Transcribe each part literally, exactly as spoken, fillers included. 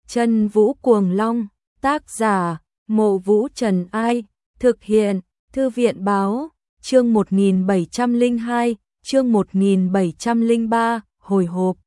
Chân Vũ Cuồng Long, tác giả, Mộ Vũ Trần Ai, thực hiện, Thư viện báo, chương một nghìn bảy trăm lẻ hai, chương một nghìn bảy trăm lẻ ba, hồi hộp.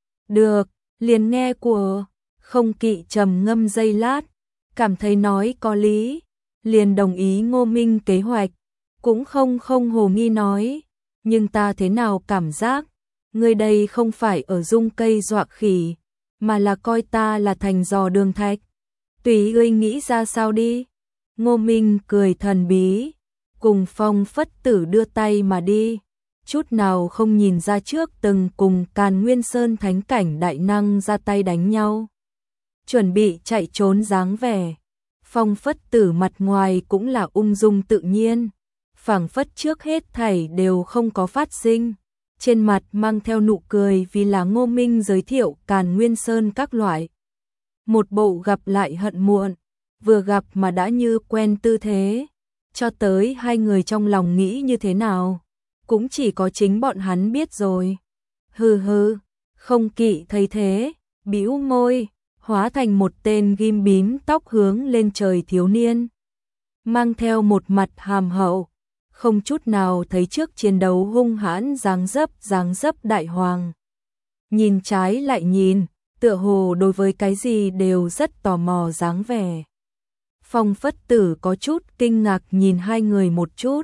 Được, liền nghe của, Không Kỵ trầm ngâm giây lát, cảm thấy nói có lý, liền đồng ý Ngô Minh kế hoạch, cũng không không hồ nghi nói, nhưng ta thế nào cảm giác, người đây không phải ở dung cây dọa khỉ, mà là coi ta là thành giò đường thạch. Tùy ngươi nghĩ ra sao đi. Ngô Minh cười thần bí, cùng Phong Phất Tử đưa tay mà đi, chút nào không nhìn ra trước từng cùng Càn Nguyên Sơn thánh cảnh đại năng ra tay đánh nhau, chuẩn bị chạy trốn dáng vẻ. Phong Phất Tử mặt ngoài cũng là ung dung tự nhiên, phảng phất trước hết thảy đều không có phát sinh, trên mặt mang theo nụ cười vì là Ngô Minh giới thiệu Càn Nguyên Sơn các loại. Một bộ gặp lại hận muộn, vừa gặp mà đã như quen tư thế, cho tới hai người trong lòng nghĩ như thế nào, cũng chỉ có chính bọn hắn biết rồi. Hừ hừ, Không Kỵ thấy thế, bĩu môi, hóa thành một tên ghim bím tóc hướng lên trời thiếu niên, mang theo một mặt hàm hậu, không chút nào thấy trước chiến đấu hung hãn dáng dấp dáng dấp đại hoàng. Nhìn trái lại nhìn, tựa hồ đối với cái gì đều rất tò mò dáng vẻ. Phong Phất Tử có chút kinh ngạc nhìn hai người một chút.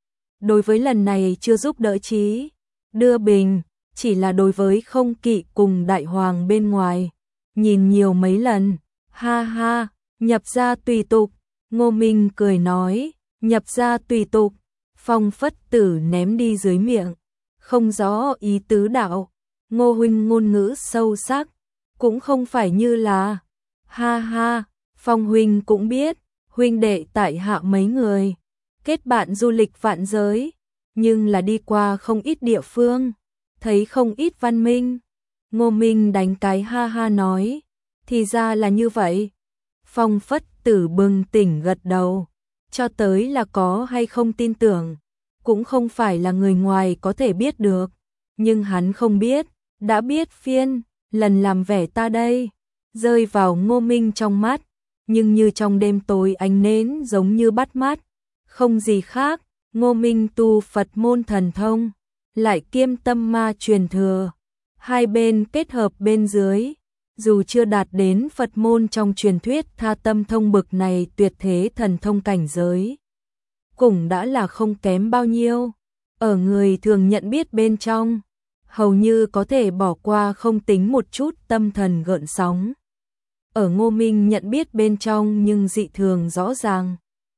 Đối với lần này chưa giúp đỡ chí đưa bình, chỉ là đối với Không Kỵ cùng đại hoàng bên ngoài, nhìn nhiều mấy lần. Ha ha, nhập ra tùy tục. Ngô Minh cười nói, nhập ra tùy tục. Phong Phất Tử ném đi dưới miệng, không rõ ý tứ đạo. Ngô huynh ngôn ngữ sâu sắc, cũng không phải như là, ha ha, Phong huynh cũng biết, huynh đệ tại hạ mấy người, kết bạn du lịch vạn giới, nhưng là đi qua không ít địa phương, thấy không ít văn minh. Ngô Minh đánh cái ha ha nói, thì ra là như vậy. Phong Phất Tử bừng tỉnh gật đầu, cho tới là có hay không tin tưởng, cũng không phải là người ngoài có thể biết được, nhưng hắn không biết, đã biết phiên, lần làm vẻ ta đây, rơi vào Ngô Minh trong mắt, nhưng như trong đêm tối ánh nến giống như bắt mắt, không gì khác. Ngô Minh tu Phật môn thần thông, lại kiêm tâm ma truyền thừa, hai bên kết hợp bên dưới, dù chưa đạt đến Phật môn trong truyền thuyết tha tâm thông bực này tuyệt thế thần thông cảnh giới, cũng đã là không kém bao nhiêu, ở người thường nhận biết bên trong, hầu như có thể bỏ qua không tính một chút tâm thần gợn sóng. Ở Ngô Minh nhận biết bên trong nhưng dị thường rõ ràng,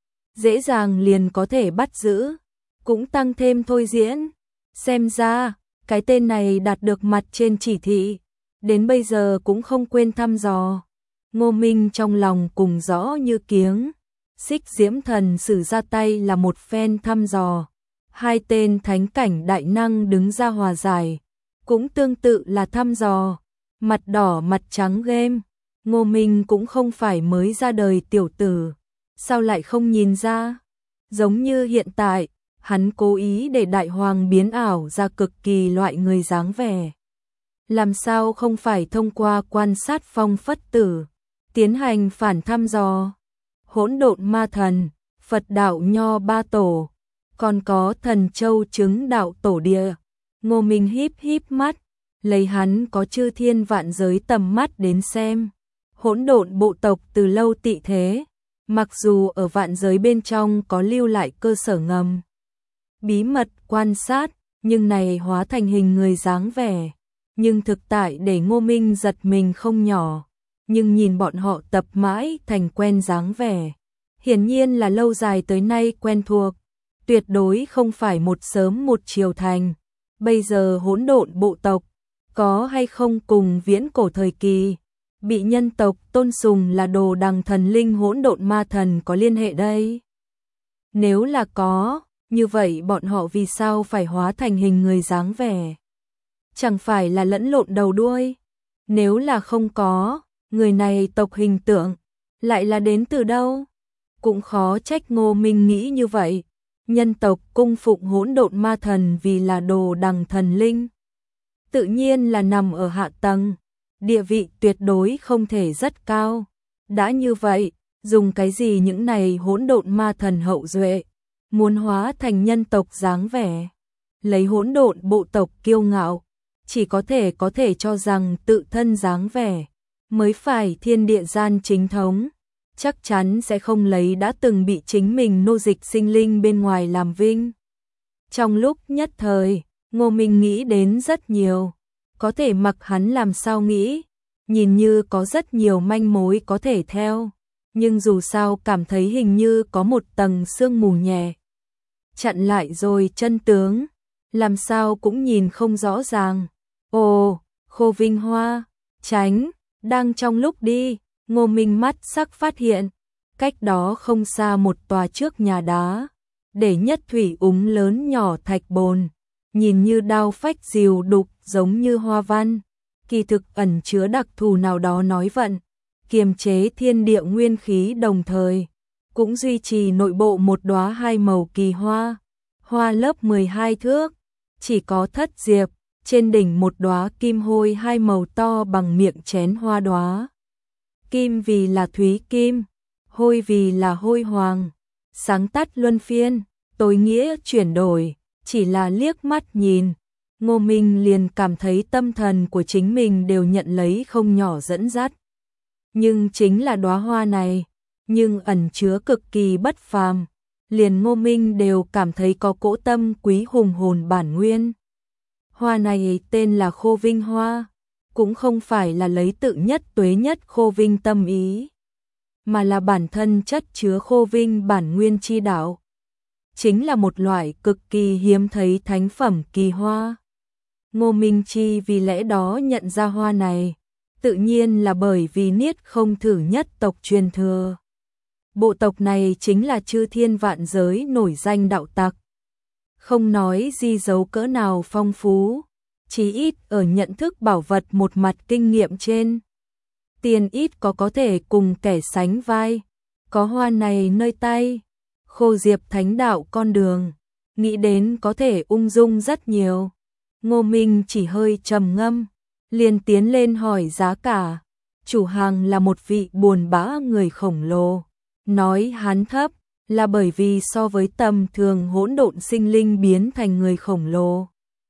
dễ dàng liền có thể bắt giữ, cũng tăng thêm thôi diễn. Xem ra, cái tên này đạt được mặt trên chỉ thị, đến bây giờ cũng không quên thăm dò. Ngô Minh trong lòng cùng rõ như kiếng, Xích Diễm Thần sử ra tay là một phen thăm dò, hai tên thánh cảnh đại năng đứng ra hòa giải, cũng tương tự là thăm dò, mặt đỏ mặt trắng game. Ngô Minh cũng không phải mới ra đời tiểu tử, sao lại không nhìn ra, giống như hiện tại, hắn cố ý để đại hoàng biến ảo ra cực kỳ loại người dáng vẻ. Làm sao không phải thông qua quan sát Phong Phất Tử, tiến hành phản thăm dò. Hỗn độn ma thần, Phật đạo nho ba tổ, còn có thần châu chứng đạo tổ địa. Ngô Minh híp híp mắt, lấy hắn có chư thiên vạn giới tầm mắt đến xem. Hỗn độn bộ tộc từ lâu tị thế, mặc dù ở vạn giới bên trong có lưu lại cơ sở ngầm, bí mật quan sát, nhưng này hóa thành hình người dáng vẻ, nhưng thực tại để Ngô Minh giật mình không nhỏ, nhưng nhìn bọn họ tập mãi thành quen dáng vẻ, hiển nhiên là lâu dài tới nay quen thuộc, tuyệt đối không phải một sớm một chiều thành. Bây giờ hỗn độn bộ tộc có hay không cùng viễn cổ thời kỳ bị nhân tộc tôn sùng là đồ đằng thần linh hỗn độn ma thần có liên hệ đây? Nếu là có, như vậy bọn họ vì sao phải hóa thành hình người dáng vẻ? Chẳng phải là lẫn lộn đầu đuôi? Nếu là không có, người này tộc hình tượng lại là đến từ đâu? Cũng khó trách Ngô Minh nghĩ như vậy. Nhân tộc cung phụng hỗn độn ma thần vì là đồ đằng thần linh, tự nhiên là nằm ở hạ tầng, địa vị tuyệt đối không thể rất cao. Đã như vậy, dùng cái gì những này hỗn độn ma thần hậu duệ, muốn hóa thành nhân tộc dáng vẻ, lấy hỗn độn bộ tộc kiêu ngạo, chỉ có thể có thể cho rằng tự thân dáng vẻ mới phải thiên địa gian chính thống, chắc chắn sẽ không lấy đã từng bị chính mình nô dịch sinh linh bên ngoài làm vinh. Trong lúc nhất thời, Ngô Minh nghĩ đến rất nhiều, có thể mặc hắn làm sao nghĩ, nhìn như có rất nhiều manh mối có thể theo, nhưng dù sao cảm thấy hình như có một tầng sương mù nhẹ chặn lại rồi chân tướng, làm sao cũng nhìn không rõ ràng. Ồ, Khô Vinh Hoa, tránh, đang trong lúc đi, Ngô Minh mắt sắc phát hiện, cách đó không xa một tòa trước nhà đá, để nhất thủy úng lớn nhỏ thạch bồn, nhìn như đao phách diều đục giống như hoa văn, kỳ thực ẩn chứa đặc thù nào đó nói vận, kiềm chế thiên địa nguyên khí đồng thời, cũng duy trì nội bộ một đóa hai màu kỳ hoa, hoa lớp mười hai thước, chỉ có thất diệp, trên đỉnh một đóa kim hôi hai màu to bằng miệng chén hoa đóa. Kim vì là thúy kim, hôi vì là hôi hoàng, sáng tắt luân phiên, tối nghĩa chuyển đổi, chỉ là liếc mắt nhìn, Ngô Minh liền cảm thấy tâm thần của chính mình đều nhận lấy không nhỏ dẫn dắt. Nhưng chính là đóa hoa này, nhưng ẩn chứa cực kỳ bất phàm, liền Ngô Minh đều cảm thấy có cỗ tâm quý hùng hồn bản nguyên. Hoa này tên là Khô Vinh Hoa, cũng không phải là lấy tự nhất tuế nhất Khô Vinh tâm ý, mà là bản thân chất chứa Khô Vinh bản nguyên chi đạo. Chính là một loại cực kỳ hiếm thấy thánh phẩm kỳ hoa. Ngô Minh Chi vì lẽ đó nhận ra hoa này, tự nhiên là bởi vì niết không thử nhất tộc truyền thừa. Bộ tộc này chính là chư thiên vạn giới nổi danh đạo tặc. Không nói di dấu cỡ nào phong phú, chỉ ít ở nhận thức bảo vật một mặt kinh nghiệm trên. Tiền ít có có thể cùng kẻ sánh vai, có hoa này nơi tay, Khô Diệp thánh đạo con đường, nghĩ đến có thể ung dung rất nhiều. Ngô Minh chỉ hơi trầm ngâm, liền tiến lên hỏi giá cả. Chủ hàng là một vị buồn bã người khổng lồ, nói hắn thấp là bởi vì so với tầm thường hỗn độn sinh linh biến thành người khổng lồ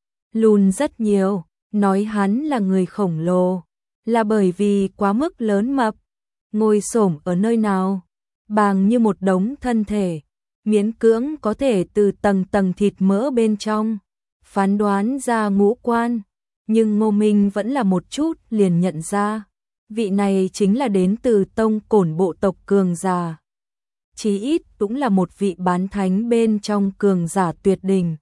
lùn rất nhiều, nói hắn là người khổng lồ là bởi vì quá mức lớn mập, ngồi xổm ở nơi nào, bàng như một đống thân thể, miễn cưỡng có thể từ tầng tầng thịt mỡ bên trong phán đoán ra ngũ quan, nhưng Ngô Minh vẫn là một chút liền nhận ra, vị này chính là đến từ tông cổn bộ tộc cường giả. Chí ít cũng là một vị bán thánh bên trong cường giả tuyệt đỉnh.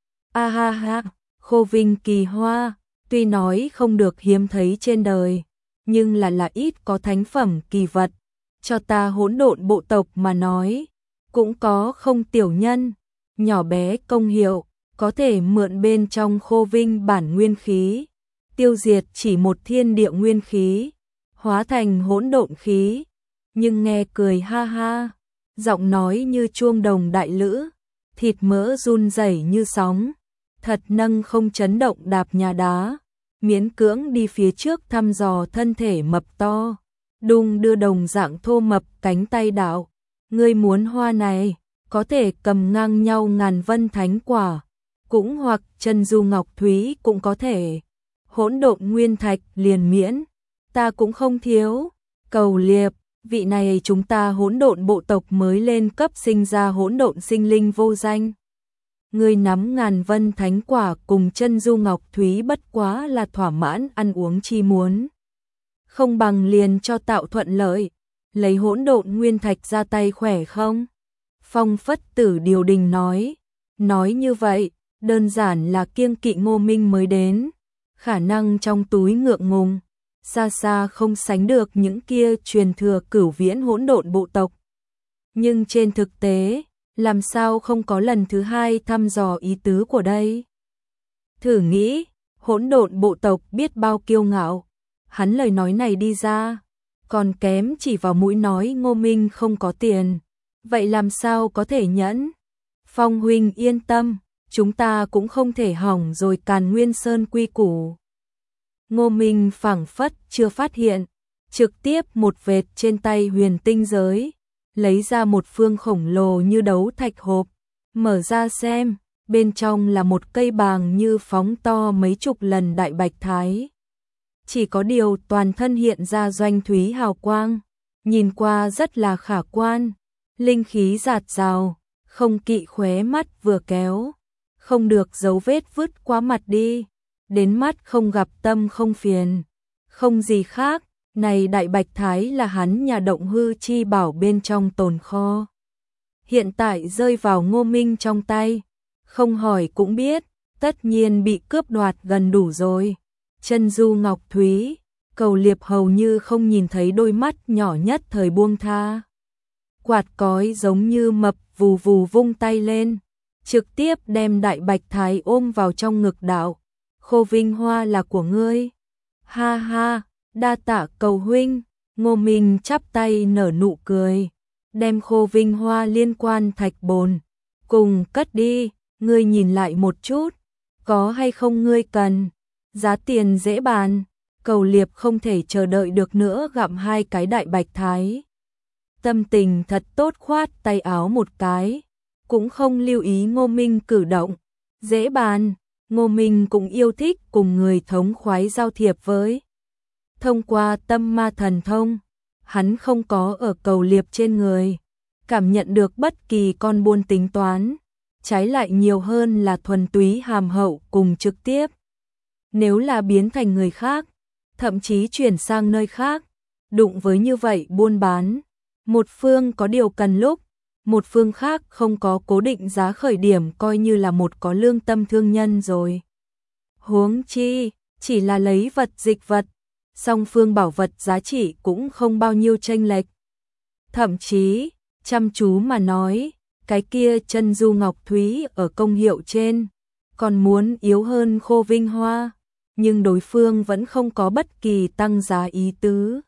A ha ha, Khô Vinh kỳ hoa, tuy nói không được hiếm thấy trên đời, nhưng là là ít có thánh phẩm kỳ vật, cho ta hỗn độn bộ tộc mà nói, cũng có không tiểu nhân, nhỏ bé công hiệu, có thể mượn bên trong Khô Vinh bản nguyên khí, tiêu diệt chỉ một thiên địa nguyên khí, hóa thành hỗn độn khí, nhưng nghe cười ha ha, giọng nói như chuông đồng đại lữ, thịt mỡ run rẩy như sóng, thật nâng không chấn động đạp nhà đá, miễn cưỡng đi phía trước thăm dò thân thể mập to, đung đưa đồng dạng thô mập cánh tay đạo, ngươi muốn hoa này, có thể cầm ngang nhau ngàn vân thánh quả, cũng hoặc chân du ngọc thúy cũng có thể, hỗn độn nguyên thạch liền miễn, ta cũng không thiếu, cầu liệp, vị này chúng ta hỗn độn bộ tộc mới lên cấp sinh ra hỗn độn sinh linh vô danh. Ngươi nắm ngàn vân thánh quả cùng chân du ngọc thúy bất quá là thỏa mãn ăn uống chi muốn. Không bằng liền cho tạo thuận lợi, lấy hỗn độn nguyên thạch ra tay khỏe không? Phong Phất Tử điều đình nói, nói như vậy, đơn giản là kiêng kỵ Ngô Minh mới đến, khả năng trong túi ngượng ngùng, xa xa không sánh được những kia truyền thừa cửu viễn hỗn độn bộ tộc. Nhưng trên thực tế, làm sao không có lần thứ hai thăm dò ý tứ của đây? Thử nghĩ, hỗn độn bộ tộc biết bao kiêu ngạo, hắn lời nói này đi ra, còn kém chỉ vào mũi nói Ngô Minh không có tiền, vậy làm sao có thể nhẫn? Phong huynh yên tâm, chúng ta cũng không thể hỏng rồi Càn Nguyên Sơn quy củ. Ngô Minh phảng phất chưa phát hiện, trực tiếp một vệt trên tay huyền tinh giới, lấy ra một phương khổng lồ như đấu thạch hộp, mở ra xem, bên trong là một cây bàng như phóng to mấy chục lần đại bạch thái. Chỉ có điều toàn thân hiện ra doanh thúy hào quang, nhìn qua rất là khả quan, linh khí rạt rào, không kỵ khóe mắt vừa kéo, không được dấu vết vứt qua mặt đi, đến mắt không gặp tâm không phiền, không gì khác, này đại bạch thái là hắn nhà động hư chi bảo bên trong tồn kho. Hiện tại rơi vào Ngô Minh trong tay, không hỏi cũng biết, tất nhiên bị cướp đoạt gần đủ rồi. Chân du ngọc thúy, Cầu Liệp hầu như không nhìn thấy đôi mắt nhỏ nhất thời buông tha. Quạt cói giống như mập vù vù vung tay lên, trực tiếp đem đại bạch thái ôm vào trong ngực đạo. Khô Vinh Hoa là của ngươi. Ha ha, đa tạ Cầu huynh. Ngô Minh chắp tay nở nụ cười, đem Khô Vinh Hoa liên quan thạch bồn cùng cất đi, ngươi nhìn lại một chút, có hay không ngươi cần, giá tiền dễ bàn. Cầu Liệp không thể chờ đợi được nữa gặm hai cái đại bạch thái. Tâm tình thật tốt, khoát tay áo một cái, cũng không lưu ý Ngô Minh cử động, dễ bàn. Ngô Minh cũng yêu thích cùng người thống khoái giao thiệp với. Thông qua tâm ma thần thông, hắn không có ở Cầu Liệp trên người cảm nhận được bất kỳ con buôn tính toán, trái lại nhiều hơn là thuần túy hàm hậu cùng trực tiếp. Nếu là biến thành người khác, thậm chí chuyển sang nơi khác, đụng với như vậy buôn bán, một phương có điều cần lúc, một phương khác không có cố định giá khởi điểm, coi như là một có lương tâm thương nhân rồi. Huống chi, chỉ là lấy vật dịch vật, song phương bảo vật giá trị cũng không bao nhiêu chênh lệch. Thậm chí, chăm chú mà nói, cái kia chân du ngọc thúy ở công hiệu trên, còn muốn yếu hơn Khô Vinh Hoa, nhưng đối phương vẫn không có bất kỳ tăng giá ý tứ.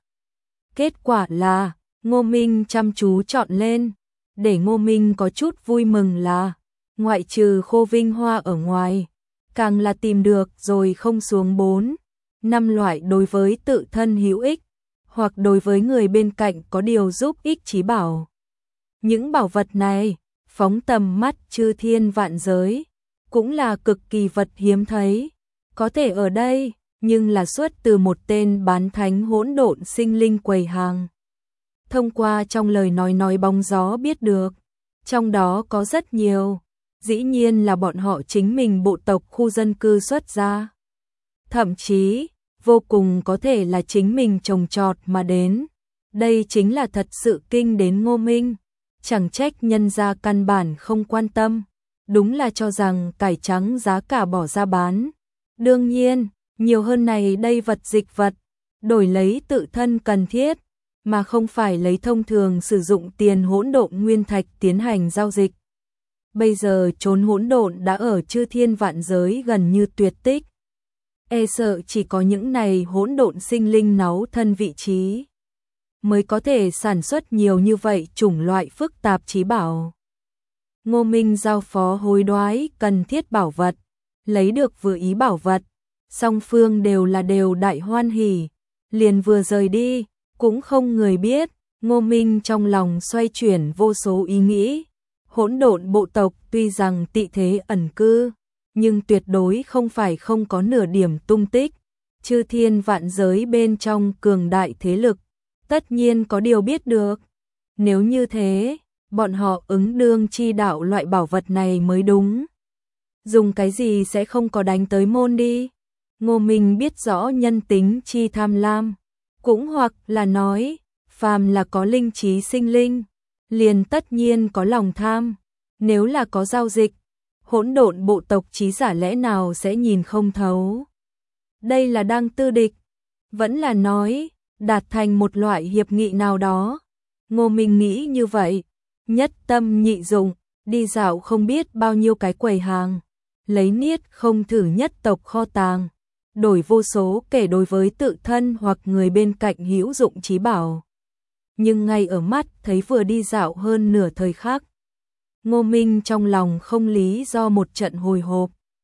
Kết quả là, Ngô Minh chăm chú chọn lên, để Ngô Minh có chút vui mừng là, ngoại trừ Khô Vinh Hoa ở ngoài, càng là tìm được rồi không xuống bốn, năm loại đối với tự thân hữu ích, hoặc đối với người bên cạnh có điều giúp ích chí bảo. Những bảo vật này, phóng tầm mắt chư thiên vạn giới, cũng là cực kỳ vật hiếm thấy, có thể ở đây, nhưng là xuất từ một tên bán thánh hỗn độn sinh linh quầy hàng. Thông qua trong lời nói nói bóng gió biết được, trong đó có rất nhiều, dĩ nhiên là bọn họ chính mình bộ tộc khu dân cư xuất ra. Thậm chí, vô cùng có thể là chính mình trồng trọt mà đến. Đây chính là thật sự kinh đến Ngô Minh, chẳng trách nhân gia căn bản không quan tâm, đúng là cho rằng cải trắng giá cả bỏ ra bán. Đương nhiên, nhiều hơn này đây vật dịch vật, đổi lấy tự thân cần thiết, mà không phải lấy thông thường sử dụng tiền hỗn độn nguyên thạch tiến hành giao dịch. Bây giờ chốn hỗn độn đã ở chư thiên vạn giới gần như tuyệt tích. E sợ chỉ có những này hỗn độn sinh linh náu thân vị trí, mới có thể sản xuất nhiều như vậy chủng loại phức tạp chí bảo. Ngô Minh giao phó hối đoái cần thiết bảo vật, lấy được vừa ý bảo vật, song phương đều là đều đại hoan hỉ, liền vừa rời đi, cũng không người biết, Ngô Minh trong lòng xoay chuyển vô số ý nghĩ. Hỗn độn bộ tộc tuy rằng tị thế ẩn cư, nhưng tuyệt đối không phải không có nửa điểm tung tích, chư thiên vạn giới bên trong cường đại thế lực, tất nhiên có điều biết được. Nếu như thế, bọn họ ứng đương chi đạo loại bảo vật này mới đúng. Dùng cái gì sẽ không có đánh tới môn đi. Ngô Minh biết rõ nhân tính chi tham lam, cũng hoặc là nói, phàm là có linh trí sinh linh, liền tất nhiên có lòng tham. Nếu là có giao dịch, hỗn độn bộ tộc trí giả lẽ nào sẽ nhìn không thấu. Đây là đang tư địch, vẫn là nói, đạt thành một loại hiệp nghị nào đó. Ngô Minh nghĩ như vậy, nhất tâm nhị dụng, đi dạo không biết bao nhiêu cái quầy hàng, lấy niết không thử nhất tộc kho tàng, đổi vô số kể đối với tự thân hoặc người bên cạnh hữu dụng chí bảo. Nhưng ngay ở mắt thấy vừa đi dạo hơn nửa thời khắc, Ngô Minh trong lòng không lý do một trận hồi hộp,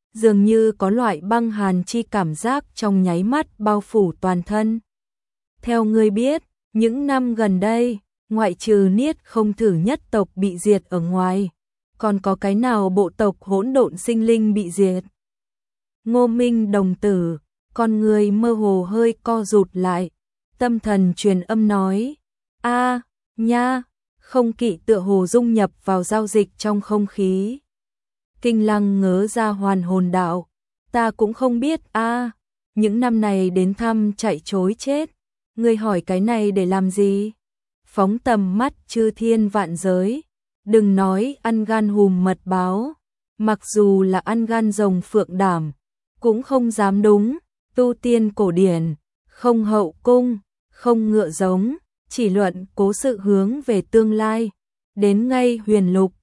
dường như có loại băng hàn chi cảm giác trong nháy mắt bao phủ toàn thân. Theo ngươi biết, những năm gần đây, ngoại trừ Niết Không Thử nhất tộc bị diệt ở ngoài, còn có cái nào bộ tộc hỗn độn sinh linh bị diệt? Ngô Minh đồng tử, con người mơ hồ hơi co rụt lại, tâm thần truyền âm nói, a nha, không kỵ tựa hồ dung nhập vào giao dịch trong không khí. Kinh Lăng ngớ ra hoàn hồn đạo, ta cũng không biết a, những năm này đến thăm chạy chối chết, ngươi hỏi cái này để làm gì? Phóng tầm mắt chư thiên vạn giới, đừng nói ăn gan hùm mật báo, mặc dù là ăn gan rồng phượng đảm, cũng không dám đúng, tu tiên cổ điển, không hậu cung, không ngựa giống, chỉ luận cố sự hướng về tương lai, đến ngay huyền lục,